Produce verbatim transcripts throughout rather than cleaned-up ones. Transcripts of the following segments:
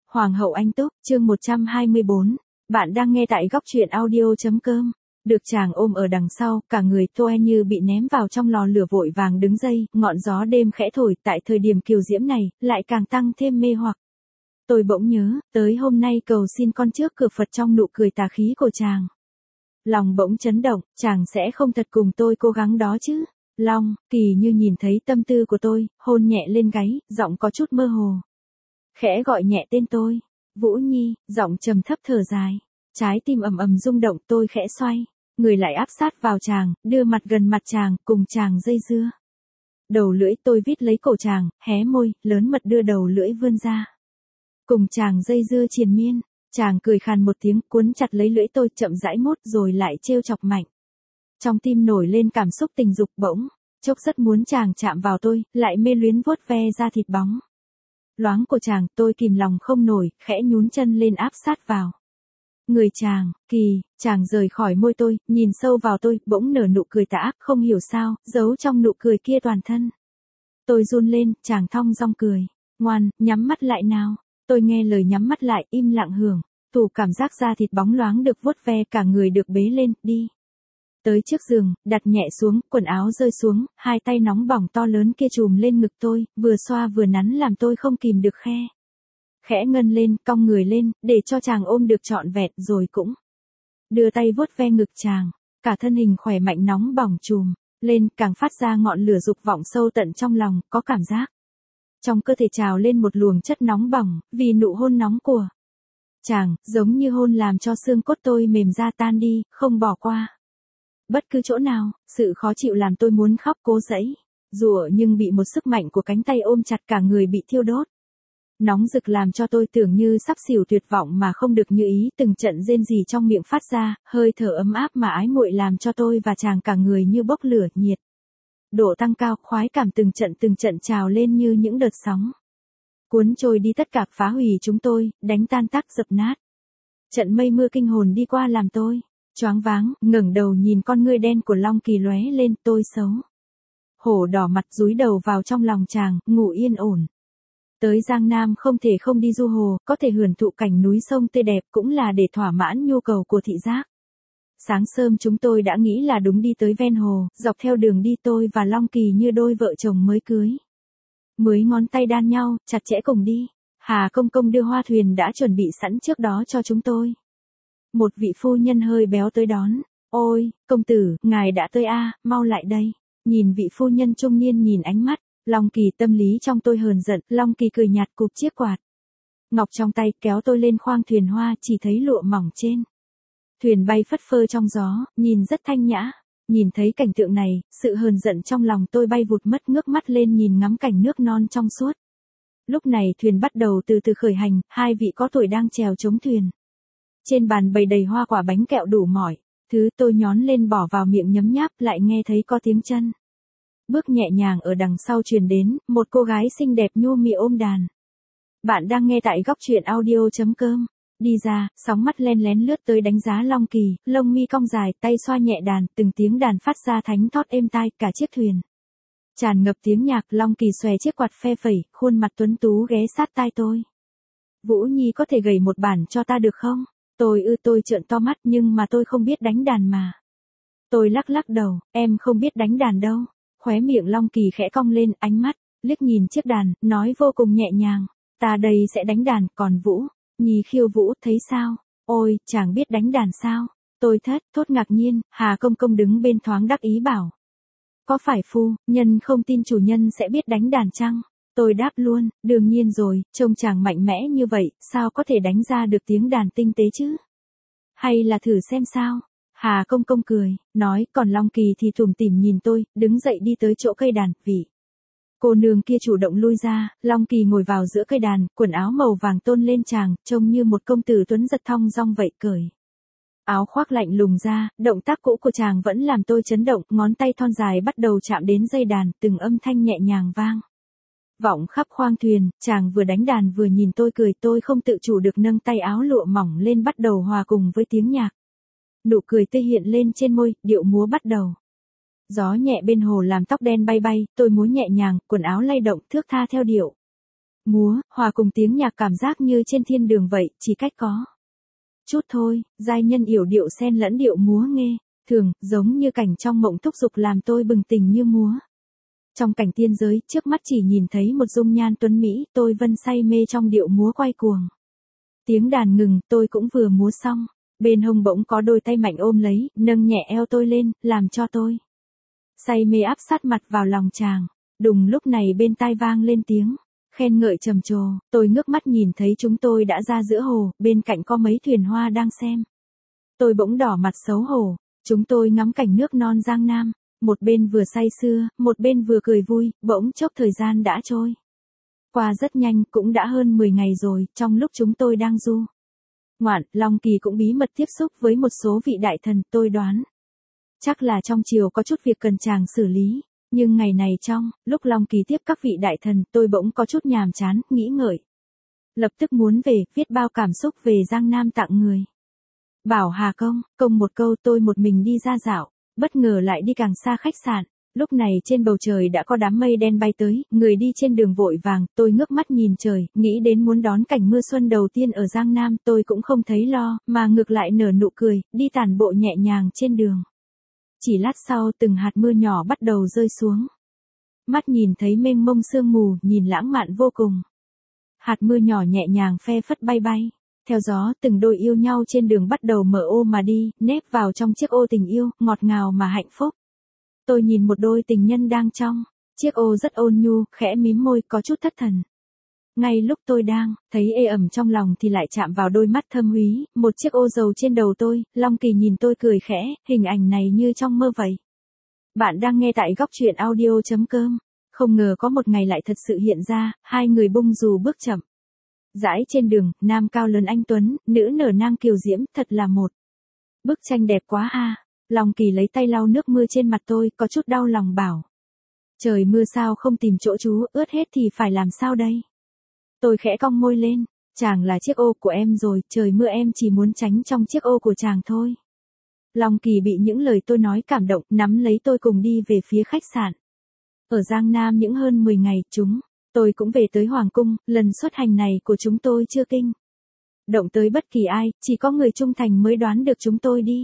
Hoàng hậu Anh Túc, chương một trăm hai mươi bốn. Bạn đang nghe tại góc truyện audio.com. Được chàng ôm ở đằng sau, cả người Toe như bị ném vào trong lò lửa vội vàng đứng dậy, ngọn gió đêm khẽ thổi tại thời điểm kiều diễm này, lại càng tăng thêm mê hoặc. Tôi bỗng nhớ, tới hôm nay cầu xin con trước cửa Phật trong nụ cười tà khí của chàng. Lòng bỗng chấn động, chàng sẽ không thật cùng tôi cố gắng đó chứ. Long, Kỳ như nhìn thấy tâm tư của tôi, hôn nhẹ lên gáy, giọng có chút mơ hồ. Khẽ gọi nhẹ tên tôi. Vũ Nhi, giọng trầm thấp thở dài. Trái tim ầm ầm rung động, tôi khẽ xoay. Người lại áp sát vào chàng, đưa mặt gần mặt chàng, cùng chàng dây dưa. Đầu lưỡi tôi vít lấy cổ chàng, hé môi, lớn mật đưa đầu lưỡi vươn ra. Cùng chàng dây dưa triền miên. Chàng cười khàn một tiếng, cuốn chặt lấy lưỡi tôi, chậm rãi mút rồi lại trêu chọc mạnh. Trong tim nổi lên cảm xúc tình dục bỗng. Chốc rất muốn chàng chạm vào tôi, lại mê luyến vuốt ve da thịt bóng loáng của chàng, tôi kìm lòng không nổi, khẽ nhún chân lên áp sát vào. Người chàng, Kỳ, chàng rời khỏi môi tôi, nhìn sâu vào tôi, bỗng nở nụ cười tà ác, không hiểu sao, giấu trong nụ cười kia toàn thân. Tôi run lên, chàng thong dong cười. Ngoan, nhắm mắt lại nào. Tôi nghe lời nhắm mắt lại, im lặng hưởng. Tủ cảm giác da thịt bóng loáng được vuốt ve, cả người được bế lên, đi. Tới trước giường, đặt nhẹ xuống, quần áo rơi xuống, hai tay nóng bỏng to lớn kia chùm lên ngực tôi, vừa xoa vừa nắn làm tôi không kìm được khe. Khẽ ngân lên, cong người lên, để cho chàng ôm được trọn vẹn, rồi cũng đưa tay vuốt ve ngực chàng, cả thân hình khỏe mạnh nóng bỏng chùm lên, càng phát ra ngọn lửa dục vọng sâu tận trong lòng, có cảm giác trong cơ thể trào lên một luồng chất nóng bỏng, vì nụ hôn nóng của chàng, giống như hôn làm cho xương cốt tôi mềm ra tan đi, không bỏ qua bất cứ chỗ nào. Sự khó chịu làm tôi muốn khóc cố giãy, rủa nhưng bị một sức mạnh của cánh tay ôm chặt, cả người bị thiêu đốt. Nóng rực làm cho tôi tưởng như sắp xỉu, tuyệt vọng mà không được như ý, từng trận rên rỉ trong miệng phát ra, hơi thở ấm áp mà ái muội làm cho tôi và chàng cả người như bốc lửa, nhiệt độ tăng cao, khoái cảm từng trận từng trận trào lên như những đợt sóng, cuốn trôi đi tất cả, phá hủy chúng tôi, đánh tan tác, dập nát. Trận mây mưa kinh hồn đi qua làm tôi choáng váng, ngẩng đầu nhìn con ngươi đen của Long Kỳ lóe lên, tôi xấu hổ đỏ mặt dúi đầu vào trong lòng chàng, ngủ yên ổn. Tới Giang Nam không thể không đi du hồ, có thể hưởng thụ cảnh núi sông tươi đẹp, cũng là để thỏa mãn nhu cầu của thị giác. Sáng sớm chúng tôi đã nghĩ là đúng đi tới ven hồ, dọc theo đường đi tôi và Long Kỳ như đôi vợ chồng mới cưới. Mới ngón tay đan nhau, chặt chẽ cùng đi. Hà công công đưa hoa thuyền đã chuẩn bị sẵn trước đó cho chúng tôi. Một vị phu nhân hơi béo tới đón. Ôi, công tử, ngài đã tới a, mau lại đây. Nhìn vị phu nhân trung niên nhìn ánh mắt, Long Kỳ tâm lý trong tôi hờn giận, Long Kỳ cười nhạt cụp chiếc quạt ngọc trong tay, kéo tôi lên khoang thuyền hoa, chỉ thấy lụa mỏng trên thuyền bay phất phơ trong gió, nhìn rất thanh nhã. Nhìn thấy cảnh tượng này, sự hờn giận trong lòng tôi bay vụt mất, ngước mắt lên nhìn ngắm cảnh nước non trong suốt. Lúc này thuyền bắt đầu từ từ khởi hành, hai vị có tuổi đang chèo chống thuyền. Trên bàn bày đầy hoa quả bánh kẹo đủ mọi thứ, tôi nhón lên bỏ vào miệng nhấm nháp, lại nghe thấy có tiếng chân bước nhẹ nhàng ở đằng sau truyền đến, một cô gái xinh đẹp nhu mì ôm đàn. Bạn đang nghe tại góc truyện audio.com. Đi ra, sóng mắt len lén lướt tới đánh giá Long Kỳ, lông mi cong dài, tay xoa nhẹ đàn, từng tiếng đàn phát ra thánh thót êm tai, cả chiếc thuyền tràn ngập tiếng nhạc. Long Kỳ xòe chiếc quạt phe phẩy, khuôn mặt tuấn tú ghé sát tai tôi. Vũ Nhi có thể gảy một bản cho ta được không? Tôi ư tôi trợn to mắt, nhưng mà tôi không biết đánh đàn mà. Tôi lắc lắc đầu, em không biết đánh đàn đâu. Khóe miệng Long Kỳ khẽ cong lên, ánh mắt liếc nhìn chiếc đàn, nói vô cùng nhẹ nhàng, ta đây sẽ đánh đàn, còn Vũ Nhi khiêu vũ, thấy sao? Ôi, chàng biết đánh đàn sao? Tôi thất thốt ngạc nhiên. Hà công công đứng bên thoáng đắc ý bảo, có phải phu nhân không tin chủ nhân sẽ biết đánh đàn chăng? Tôi đáp luôn, đương nhiên rồi, trông chàng mạnh mẽ như vậy, sao có thể đánh ra được tiếng đàn tinh tế chứ? Hay là thử xem sao? Hà công công cười, nói, còn Long Kỳ thì thủm tỉm nhìn tôi, đứng dậy đi tới chỗ cây đàn, vị cô nương kia chủ động lui ra, Long Kỳ ngồi vào giữa cây đàn, quần áo màu vàng tôn lên chàng, trông như một công tử tuấn giật thong dong vậy, cởi áo khoác lạnh lùng ra, động tác cũ của chàng vẫn làm tôi chấn động, ngón tay thon dài bắt đầu chạm đến dây đàn, từng âm thanh nhẹ nhàng vang vọng khắp khoang thuyền. Chàng vừa đánh đàn vừa nhìn tôi cười, tôi không tự chủ được nâng tay áo lụa mỏng lên, bắt đầu hòa cùng với tiếng nhạc. Nụ cười tươi hiện lên trên môi, điệu múa bắt đầu. Gió nhẹ bên hồ làm tóc đen bay bay, tôi múa nhẹ nhàng, quần áo lay động, thước tha theo điệu múa, hòa cùng tiếng nhạc cảm giác như trên thiên đường vậy, chỉ cách có chút thôi, giai nhân yểu điệu xen lẫn điệu múa nghe, thường, giống như cảnh trong mộng thúc giục làm tôi bừng tỉnh như múa. Trong cảnh tiên giới, trước mắt chỉ nhìn thấy một dung nhan tuấn Mỹ, tôi vân say mê trong điệu múa quay cuồng. Tiếng đàn ngừng, tôi cũng vừa múa xong, bên hông bỗng có đôi tay mạnh ôm lấy, nâng nhẹ eo tôi lên, làm cho tôi say mê áp sát mặt vào lòng chàng. Đùng lúc này bên tai vang lên tiếng khen ngợi trầm trồ, tôi ngước mắt nhìn thấy chúng tôi đã ra giữa hồ, bên cạnh có mấy thuyền hoa đang xem. Tôi bỗng đỏ mặt xấu hổ, chúng tôi ngắm cảnh nước non Giang Nam, một bên vừa say sưa, một bên vừa cười vui, bỗng chốc thời gian đã trôi qua rất nhanh, cũng đã hơn mười ngày rồi, trong lúc chúng tôi đang du ngoạn, Long Kỳ cũng bí mật tiếp xúc với một số vị đại thần, tôi đoán chắc là trong triều có chút việc cần chàng xử lý. Nhưng ngày này trong, lúc Long Kỳ tiếp các vị đại thần, tôi bỗng có chút nhàm chán, nghĩ ngợi. Lập tức muốn về, viết bao cảm xúc về Giang Nam tặng người. Bảo Hà Công, công một câu tôi một mình đi ra dạo, bất ngờ lại đi càng xa khách sạn. Lúc này trên bầu trời đã có đám mây đen bay tới, người đi trên đường vội vàng, tôi ngước mắt nhìn trời, nghĩ đến muốn đón cảnh mưa xuân đầu tiên ở Giang Nam, tôi cũng không thấy lo, mà ngược lại nở nụ cười, đi tản bộ nhẹ nhàng trên đường. Chỉ lát sau từng hạt mưa nhỏ bắt đầu rơi xuống. Mắt nhìn thấy mênh mông sương mù, nhìn lãng mạn vô cùng. Hạt mưa nhỏ nhẹ nhàng phe phất bay bay. Theo gió từng đôi yêu nhau trên đường bắt đầu mở ô mà đi, nép vào trong chiếc ô tình yêu, ngọt ngào mà hạnh phúc. Tôi nhìn một đôi tình nhân đang trong chiếc ô rất ôn nhu, khẽ mím môi có chút thất thần. Ngay lúc tôi đang thấy ê ẩm trong lòng thì lại chạm vào đôi mắt thâm úy, một chiếc ô dầu trên đầu tôi, Long Kỳ nhìn tôi cười khẽ, hình ảnh này như trong mơ vậy. Bạn đang nghe tại góc truyện audio chấm com. Không ngờ có một ngày lại thật sự hiện ra, hai người bung dù bước chậm. Dãi trên đường, nam cao lớn anh tuấn, nữ nở nang kiều diễm, thật là một bức tranh đẹp quá a. Long Kỳ lấy tay lau nước mưa trên mặt tôi, có chút đau lòng bảo. Trời mưa sao không tìm chỗ trú, ướt hết thì phải làm sao đây? Tôi khẽ cong môi lên, chàng là chiếc ô của em rồi, trời mưa em chỉ muốn tránh trong chiếc ô của chàng thôi. Long Kỳ bị những lời tôi nói cảm động, nắm lấy tôi cùng đi về phía khách sạn. Ở Giang Nam những hơn mười ngày, chúng tôi cũng về tới Hoàng Cung, lần xuất hành này của chúng tôi chưa kinh động tới bất kỳ ai, chỉ có người trung thành mới đoán được chúng tôi đi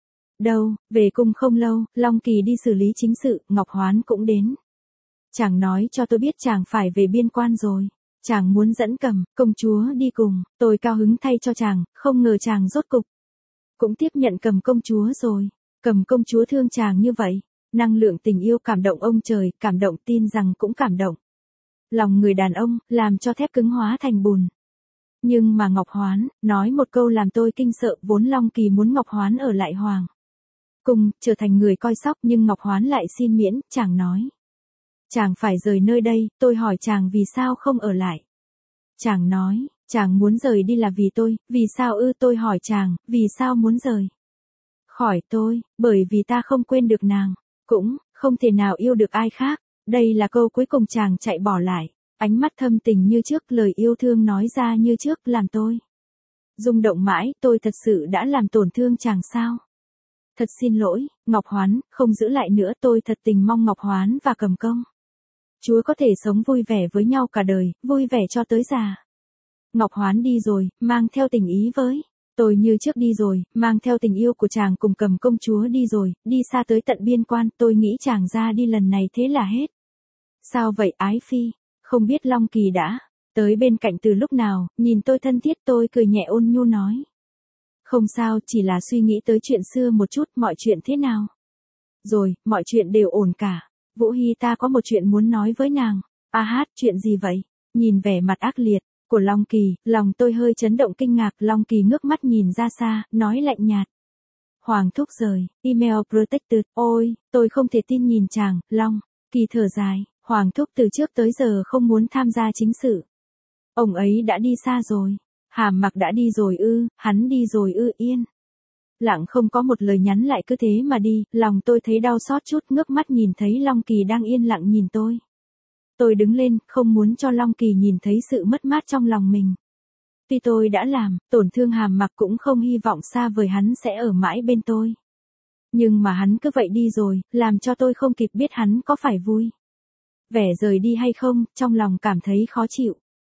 đâu. Về cung không lâu, Long Kỳ đi xử lý chính sự, Ngọc Hoán cũng đến. Chàng nói cho tôi biết chàng phải về biên quan rồi. Chàng muốn dẫn Cầm công chúa đi cùng, tôi cao hứng thay cho chàng, không ngờ chàng rốt cục cũng tiếp nhận Cầm công chúa rồi. Cầm công chúa thương chàng như vậy, năng lượng tình yêu cảm động ông trời, cảm động tin rằng cũng cảm động lòng người đàn ông, làm cho thép cứng hóa thành bùn. Nhưng mà Ngọc Hoán nói một câu làm tôi kinh sợ, vốn Long Kỳ muốn Ngọc Hoán ở lại Hoàng Cung, trở thành người coi sóc, nhưng Ngọc Hoán lại xin miễn, chàng nói. Chàng phải rời nơi đây, tôi hỏi chàng vì sao không ở lại. Chàng nói, chàng muốn rời đi là vì tôi, vì sao ư? Tôi hỏi chàng, vì sao muốn rời khỏi tôi? Bởi vì ta không quên được nàng, cũng không thể nào yêu được ai khác. Đây là câu cuối cùng chàng chạy bỏ lại, ánh mắt thâm tình như trước, lời yêu thương nói ra như trước, làm tôi rung động mãi. Tôi thật sự đã làm tổn thương chàng sao? Thật xin lỗi, Ngọc Hoán, không giữ lại nữa, tôi thật tình mong Ngọc Hoán và Cầm công chúa có thể sống vui vẻ với nhau cả đời, vui vẻ cho tới già. Ngọc Hoán đi rồi, mang theo tình ý với tôi như trước đi rồi, mang theo tình yêu của chàng cùng Cầm công chúa đi rồi, đi xa tới tận biên quan, tôi nghĩ chàng ra đi lần này thế là hết. Sao vậy ái phi? Không biết Long Kỳ đã tới bên cạnh từ lúc nào, nhìn tôi thân thiết, tôi cười nhẹ ôn nhu nói. Không sao, chỉ là suy nghĩ tới chuyện xưa một chút, mọi chuyện thế nào? Rồi, mọi chuyện đều ổn cả. Vũ Hy ta có một chuyện muốn nói với nàng. A hát, chuyện gì vậy? Nhìn vẻ mặt ác liệt của Long Kỳ, lòng tôi hơi chấn động kinh ngạc. Long Kỳ ngước mắt nhìn ra xa, nói lạnh nhạt. Hoàng thúc rời, email protected, ôi, tôi không thể tin nhìn chàng. Long Kỳ thở dài, Hoàng thúc từ trước tới giờ không muốn tham gia chính sự. Ông ấy đã đi xa rồi. Hàm Mặc đã đi rồi ư? Hắn đi rồi ư? Yên lặng không có một lời nhắn lại, cứ thế mà đi, lòng tôi thấy đau xót chút, ngước mắt nhìn thấy Long Kỳ đang yên lặng nhìn tôi. Tôi đứng lên, không muốn cho Long Kỳ nhìn thấy sự mất mát trong lòng mình. Tuy tôi đã làm tổn thương Hàm Mặc, cũng không hy vọng xa vời hắn sẽ ở mãi bên tôi. Nhưng mà hắn cứ vậy đi rồi, làm cho tôi không kịp biết hắn có phải vui vẻ rời đi hay không, trong lòng cảm thấy khó chịu.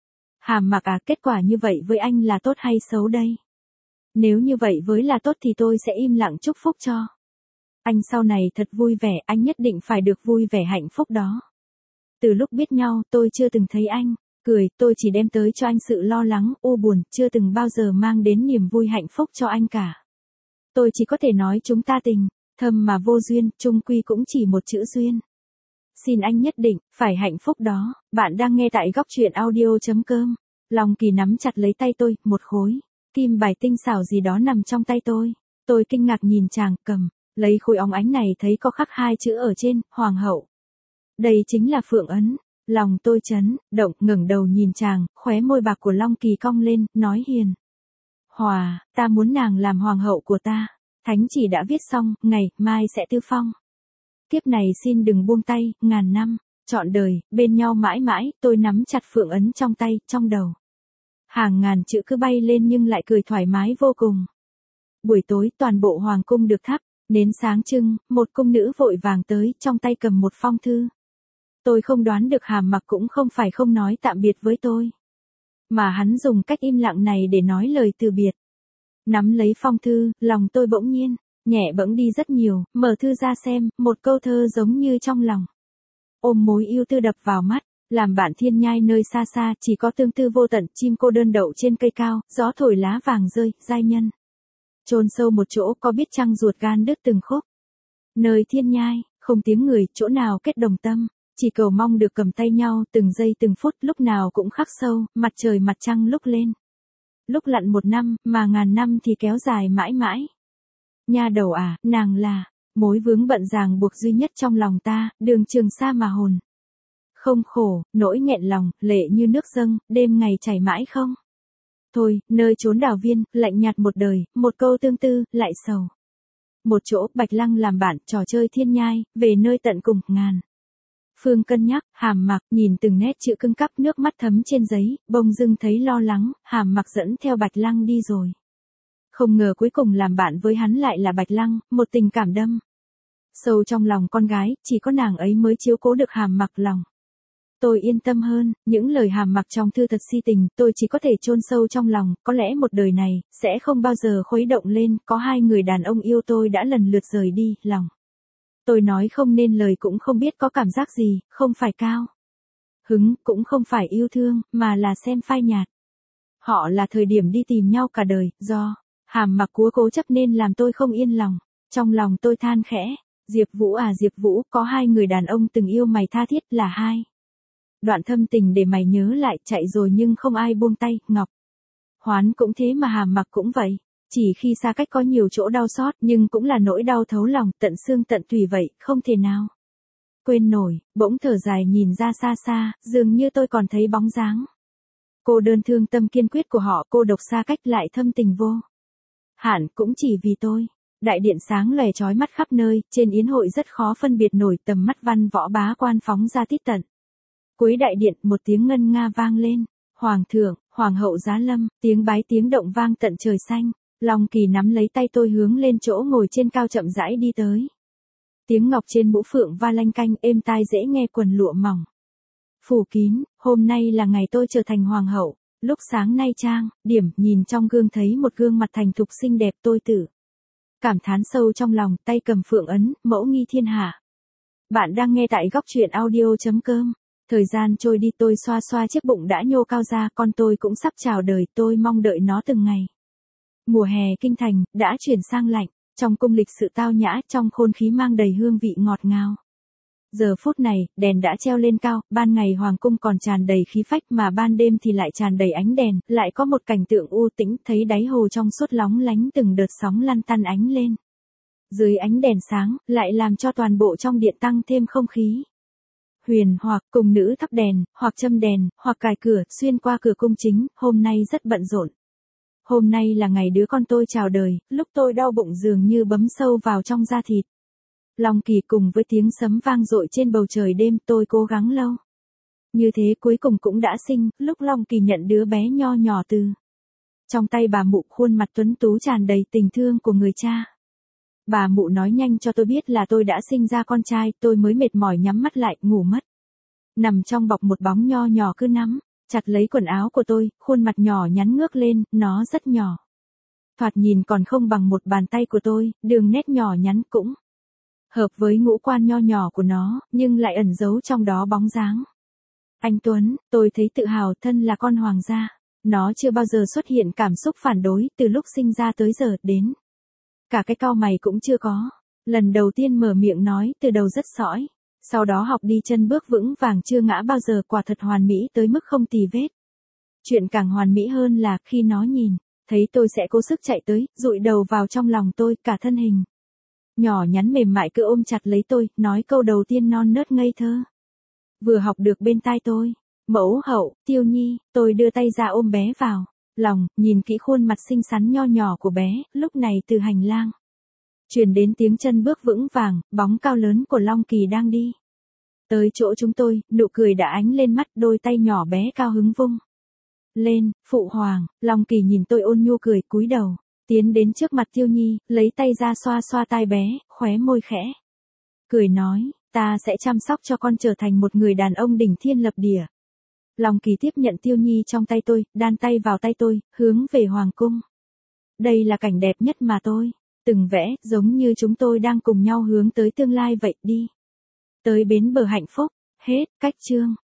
Hàm Mặc à, kết quả như vậy với anh là tốt hay xấu đây? Nếu như vậy với là tốt thì tôi sẽ im lặng chúc phúc cho. Anh sau này thật vui vẻ, anh nhất định phải được vui vẻ hạnh phúc đó. Từ lúc biết nhau, tôi chưa từng thấy anh cười, tôi chỉ đem tới cho anh sự lo lắng, u buồn, chưa từng bao giờ mang đến niềm vui hạnh phúc cho anh cả. Tôi chỉ có thể nói chúng ta tình thầm mà vô duyên, chung quy cũng chỉ một chữ duyên. Xin anh nhất định phải hạnh phúc đó. Bạn đang nghe tại góc truyện audio.com. Long Kỳ nắm chặt lấy tay tôi, một khối kim bài tinh xảo gì đó nằm trong tay tôi. Tôi kinh ngạc nhìn chàng, cầm lấy khối óng ánh này thấy có khắc hai chữ ở trên, Hoàng hậu. Đây chính là phượng ấn. Lòng tôi chấn động, ngẩng đầu nhìn chàng, khóe môi bạc của Long Kỳ cong lên, nói hiền hòa, ta muốn nàng làm hoàng hậu của ta. Thánh chỉ đã viết xong, ngày mai sẽ tư phong. Kiếp này xin đừng buông tay, ngàn năm, trọn đời, bên nhau mãi mãi. Tôi nắm chặt phượng ấn trong tay, trong đầu hàng ngàn chữ cứ bay lên nhưng lại cười thoải mái vô cùng. Buổi tối toàn bộ hoàng cung được thắp nến sáng trưng, một cung nữ vội vàng tới, trong tay cầm một phong thư. Tôi không đoán được Hàm Mặc cũng không phải không nói tạm biệt với tôi, mà hắn dùng cách im lặng này để nói lời từ biệt. Nắm lấy phong thư, lòng tôi bỗng nhiên nhẹ bẫng đi rất nhiều, mở thư ra xem, một câu thơ giống như trong lòng. Ôm mối yêu tư đập vào mắt, làm bạn thiên nhai nơi xa xa, chỉ có tương tư vô tận, chim cô đơn đậu trên cây cao, gió thổi lá vàng rơi, giai nhân chôn sâu một chỗ, có biết chăng ruột gan đứt từng khúc. Nơi thiên nhai, không tiếng người, chỗ nào kết đồng tâm, chỉ cầu mong được cầm tay nhau, từng giây từng phút, lúc nào cũng khắc sâu, mặt trời mặt trăng lúc lên, lúc lặn một năm, mà ngàn năm thì kéo dài mãi mãi. Nha đầu à, nàng là mối vướng bận ràng buộc duy nhất trong lòng ta, đường trường xa mà hồn không khổ, nỗi nghẹn lòng, lệ như nước dâng, đêm ngày chảy mãi không. Thôi, nơi chốn đào viên, lạnh nhạt một đời, một câu tương tư, lại sầu. Một chỗ, Bạch Lăng làm bạn, trò chơi thiên nhai, về nơi tận cùng, ngàn phương cân nhắc. Hàm Mặc nhìn từng nét chữ cưng cắp, nước mắt thấm trên giấy, bỗng dưng thấy lo lắng. Hàm Mặc dẫn theo Bạch Lăng đi rồi. Không ngờ cuối cùng làm bạn với hắn lại là Bạch Lăng, một tình cảm đâm sâu trong lòng con gái, chỉ có nàng ấy mới chiếu cố được Hàm Mặc lòng. Tôi yên tâm hơn, những lời Hàm Mặc trong thư thật si tình, tôi chỉ có thể chôn sâu trong lòng, có lẽ một đời này, sẽ không bao giờ khuấy động lên, có hai người đàn ông yêu tôi đã lần lượt rời đi, lòng. Tôi nói không nên lời cũng không biết có cảm giác gì, không phải cao hứng, cũng không phải yêu thương, mà là xem phai nhạt. Họ là thời điểm đi tìm nhau cả đời, do Hàm Mặc cúa cố chấp nên làm tôi không yên lòng. Trong lòng tôi than khẽ, Diệp Vũ à Diệp Vũ, có hai người đàn ông từng yêu mày tha thiết, là hai đoạn thâm tình để mày nhớ lại, chạy rồi nhưng không ai buông tay. Ngọc Hoán cũng thế mà Hàm Mặc cũng vậy. Chỉ khi xa cách có nhiều chỗ đau xót, nhưng cũng là nỗi đau thấu lòng, tận xương tận tủy vậy, không thể nào quên nổi. Bỗng thở dài nhìn ra xa xa, dường như tôi còn thấy bóng dáng cô đơn thương tâm kiên quyết của họ, cô độc xa cách lại thâm tình vô hạn, cũng chỉ vì tôi. Đại điện sáng lòe chói mắt khắp nơi, trên yến hội rất khó phân biệt nổi tầm mắt văn võ bá quan phóng ra tít tận. Cuối đại điện, một tiếng ngân nga vang lên. Hoàng thượng, hoàng hậu giá lâm, tiếng bái tiếng động vang tận trời xanh. Long Kỳ nắm lấy tay tôi hướng lên chỗ ngồi trên cao chậm rãi đi tới. Tiếng ngọc trên mũ phượng va lanh canh, êm tai dễ nghe, quần lụa mỏng phủ kín. Hôm nay là ngày tôi trở thành hoàng hậu. Lúc sáng nay trang điểm, nhìn trong gương thấy một gương mặt thành thục xinh đẹp, tôi tự cảm thán sâu trong lòng, tay cầm phượng ấn, mẫu nghi thiên hạ. Bạn đang nghe tại góc truyện audio.com. Thời gian trôi đi, tôi xoa xoa chiếc bụng đã nhô cao ra, con tôi cũng sắp chào đời, tôi mong đợi nó từng ngày. Mùa hè kinh thành đã chuyển sang lạnh, trong cung lịch sự tao nhã, trong khôn khí mang đầy hương vị ngọt ngào. Giờ phút này, đèn đã treo lên cao, ban ngày hoàng cung còn tràn đầy khí phách, mà ban đêm thì lại tràn đầy ánh đèn, lại có một cảnh tượng u tĩnh, thấy đáy hồ trong suốt lóng lánh từng đợt sóng lăn tăn ánh lên. Dưới ánh đèn sáng, lại làm cho toàn bộ trong điện tăng thêm không khí huyền hoặc. Cùng nữ thắp đèn, hoặc châm đèn, hoặc cài cửa, xuyên qua cửa cung chính. Hôm nay rất bận rộn. Hôm nay là ngày đứa con tôi chào đời, lúc tôi đau bụng dường như bấm sâu vào trong da thịt. Long Kỳ cùng với tiếng sấm vang dội trên bầu trời đêm, tôi cố gắng lâu như thế cuối cùng cũng đã sinh. Lúc Long Kỳ nhận đứa bé nho nhỏ từ trong tay bà mụ, khuôn mặt tuấn tú tràn đầy tình thương của người cha. Bà mụ nói nhanh cho tôi biết là tôi đã sinh ra con trai, tôi mới mệt mỏi nhắm mắt lại, ngủ mất. Nằm trong bọc một bóng nho nhỏ cứ nắm chặt lấy quần áo của tôi, khuôn mặt nhỏ nhắn ngước lên, nó rất nhỏ. Thoạt nhìn còn không bằng một bàn tay của tôi, đường nét nhỏ nhắn cũng hợp với ngũ quan nho nhỏ của nó, nhưng lại ẩn giấu trong đó bóng dáng. Anh Tuấn, tôi thấy tự hào thân là con hoàng gia. Nó chưa bao giờ xuất hiện cảm xúc phản đối, từ lúc sinh ra tới giờ, đến. Cả cái cau mày cũng chưa có. Lần đầu tiên mở miệng nói, từ đầu rất sõi. Sau đó học đi chân bước vững vàng chưa ngã bao giờ, quả thật hoàn mỹ tới mức không tì vết. Chuyện càng hoàn mỹ hơn là khi nó nhìn, thấy tôi sẽ cố sức chạy tới, dụi đầu vào trong lòng tôi, cả thân hình nhỏ nhắn mềm mại cứ ôm chặt lấy tôi, nói câu đầu tiên non nớt ngây thơ. Vừa học được bên tai tôi. Mẫu hậu, Tiêu Nhi, tôi đưa tay ra ôm bé vào lòng, nhìn kỹ khuôn mặt xinh xắn nho nhỏ của bé, lúc này từ hành lang truyền đến tiếng chân bước vững vàng, bóng cao lớn của Long Kỳ đang đi tới chỗ chúng tôi, nụ cười đã ánh lên mắt, đôi tay nhỏ bé cao hứng vung lên. Phụ hoàng. Long Kỳ nhìn tôi ôn nhu cười, cúi đầu tiến đến trước mặt Tiêu Nhi, lấy tay ra xoa xoa tai bé, khóe môi khẽ cười nói, ta sẽ chăm sóc cho con trở thành một người đàn ông đỉnh thiên lập địa. Long Kỳ tiếp nhận Tiêu Nhi trong tay tôi, đan tay vào tay tôi, hướng về hoàng cung. Đây là cảnh đẹp nhất mà tôi từng vẽ, giống như chúng tôi đang cùng nhau hướng tới tương lai vậy. Đi tới bến bờ hạnh phúc. Hết. Cách chương.